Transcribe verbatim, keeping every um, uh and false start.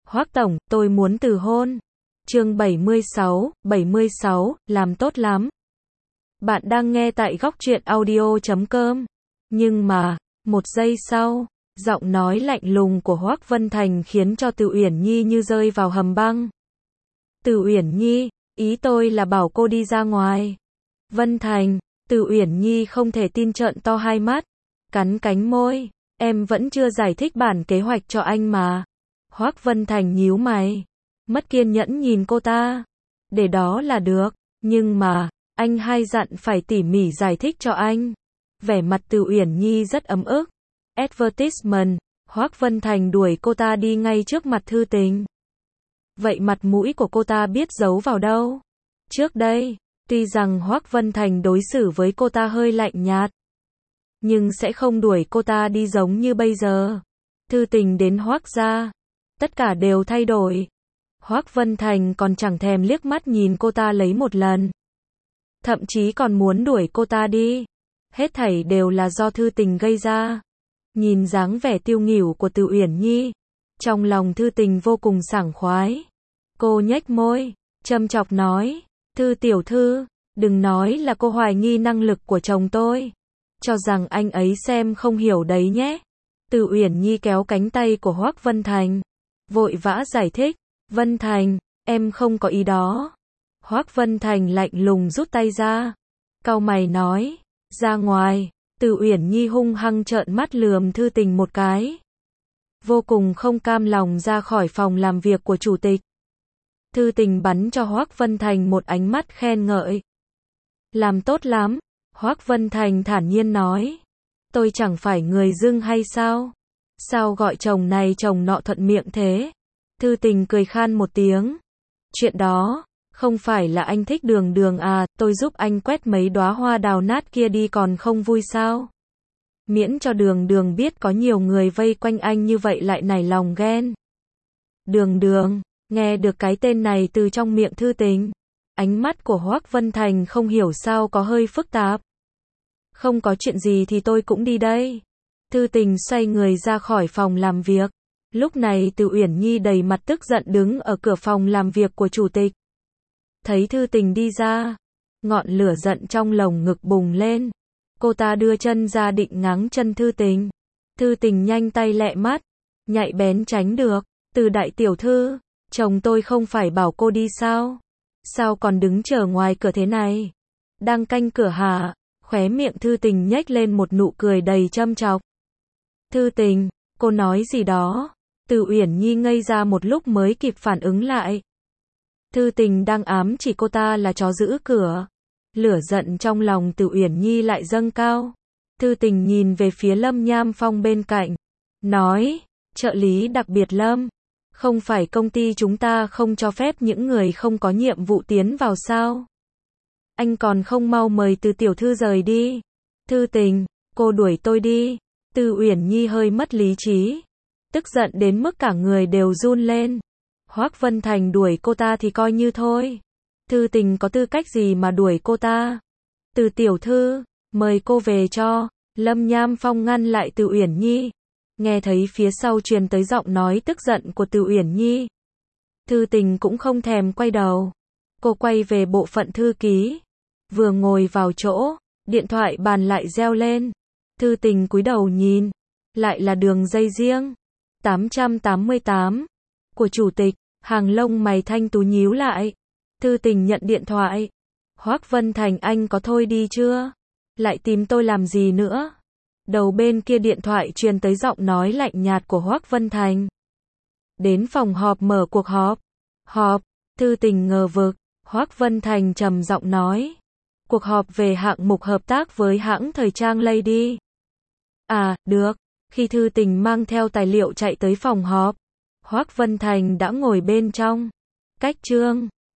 Hoắc tổng, tôi muốn từ hôn. Chương bảy mươi sáu, bảy mươi sáu, làm tốt lắm. Bạn đang nghe tại góc truyện audio chấm com. Nhưng mà, một giây sau, giọng nói lạnh lùng của Hoắc Vân Thành khiến cho Từ Uyển Nhi như rơi vào hầm băng. Từ Uyển Nhi, ý tôi là bảo cô đi ra ngoài. Vân Thành, Từ Uyển Nhi không thể tin trợn to hai mắt, cắn cánh môi, em vẫn chưa giải thích bản kế hoạch cho anh mà. Hoắc Vân Thành nhíu mày, mất kiên nhẫn nhìn cô ta. Để đó là được, nhưng mà, anh hai dặn phải tỉ mỉ giải thích cho anh. Vẻ mặt Từ Uyển Nhi rất ấm ức. Advertisement, Hoắc Vân Thành đuổi cô ta đi ngay trước mặt Thư Tình. Vậy mặt mũi của cô ta biết giấu vào đâu? Trước đây, tuy rằng Hoắc Vân Thành đối xử với cô ta hơi lạnh nhạt, nhưng sẽ không đuổi cô ta đi giống như bây giờ. Thư Tình đến Hoắc gia, tất cả đều thay đổi. Hoắc Vân Thành còn chẳng thèm liếc mắt nhìn cô ta lấy một lần. Thậm chí còn muốn đuổi cô ta đi. Hết thảy đều là do Thư Tình gây ra. Nhìn dáng vẻ tiêu nghỉu của Từ Uyển Nhi, trong lòng Thư Tình vô cùng sảng khoái. Cô nhếch môi, châm chọc nói, Thư tiểu thư, đừng nói là cô hoài nghi năng lực của chồng tôi. Cho rằng anh ấy xem không hiểu đấy nhé. Từ Uyển Nhi kéo cánh tay của Hoắc Vân Thành, vội vã giải thích, Vân Thành, em không có ý đó. Hoắc Vân Thành lạnh lùng rút tay ra, cau mày nói, ra ngoài. Từ Uyển Nhi hung hăng trợn mắt lườm Thư Tình một cái, vô cùng không cam lòng ra khỏi phòng làm việc của chủ tịch. Thư Tình bắn cho Hoắc Vân Thành một ánh mắt khen ngợi. Làm tốt lắm, Hoắc Vân Thành thản nhiên nói. Tôi chẳng phải người dưng hay sao? Sao gọi chồng này chồng nọ thuận miệng thế? Thư Tình cười khan một tiếng. Chuyện đó, không phải là anh thích Đường Đường à, tôi giúp anh quét mấy đóa hoa đào nát kia đi còn không vui sao? Miễn cho Đường Đường biết có nhiều người vây quanh anh như vậy lại nảy lòng ghen. Đường Đường, nghe được cái tên này từ trong miệng Thư Tình, ánh mắt của Hoắc Vân Thành không hiểu sao có hơi phức tạp. Không có chuyện gì thì tôi cũng đi đây. Thư Tình xoay người ra khỏi phòng làm việc. Lúc này Từ Uyển Nhi đầy mặt tức giận đứng ở cửa phòng làm việc của chủ tịch. Thấy Thư Tình đi ra, ngọn lửa giận trong lồng ngực bùng lên. Cô ta đưa chân ra định ngáng chân Thư Tình. Thư Tình nhanh tay lẹ mắt, nhạy bén tránh được. Từ đại tiểu thư, chồng tôi không phải bảo cô đi sao? Sao còn đứng chờ ngoài cửa thế này? Đang canh cửa hả? Khóe miệng Thư Tình nhếch lên một nụ cười đầy châm chọc. Thư Tình, cô nói gì đó? Từ Uyển Nhi ngây ra một lúc mới kịp phản ứng lại. Thư Tình đang ám chỉ cô ta là chó giữ cửa. Lửa giận trong lòng Từ Uyển Nhi lại dâng cao. Thư Tình nhìn về phía Lâm Nham Phong bên cạnh, nói, trợ lý đặc biệt Lâm, không phải công ty chúng ta không cho phép những người không có nhiệm vụ tiến vào sao? Anh còn không mau mời Từ tiểu thư rời đi. Thư Tình, cô đuổi tôi đi. Từ Uyển Nhi hơi mất lý trí, tức giận đến mức cả người đều run lên. Hoắc Vân Thành đuổi cô ta thì coi như thôi. Thư Tình có tư cách gì mà đuổi cô ta? Từ tiểu thư, mời cô về cho. Lâm Nham Phong ngăn lại Từ Uyển Nhi. Nghe thấy phía sau truyền tới giọng nói tức giận của Từ Uyển Nhi. Thư Tình cũng không thèm quay đầu. Cô quay về bộ phận thư ký. Vừa ngồi vào chỗ, điện thoại bàn lại reo lên. Thư Tình cúi đầu nhìn, lại là đường dây riêng tám trăm tám mươi tám của chủ tịch. Hàng lông mày thanh tú nhíu lại. Thư Tình nhận điện thoại. Hoắc Vân Thành, anh có thôi đi chưa? Lại tìm tôi làm gì nữa? Đầu bên kia điện thoại truyền tới giọng nói lạnh nhạt của Hoắc Vân Thành. Đến phòng họp mở cuộc họp. Họp? Thư Tình ngờ vực. Hoắc Vân Thành trầm giọng nói. Cuộc họp về hạng mục hợp tác với hãng thời trang Lady. À, được. Khi Thư Tình mang theo tài liệu chạy tới phòng họp, Hoắc Vân Thành đã ngồi bên trong. Cách chương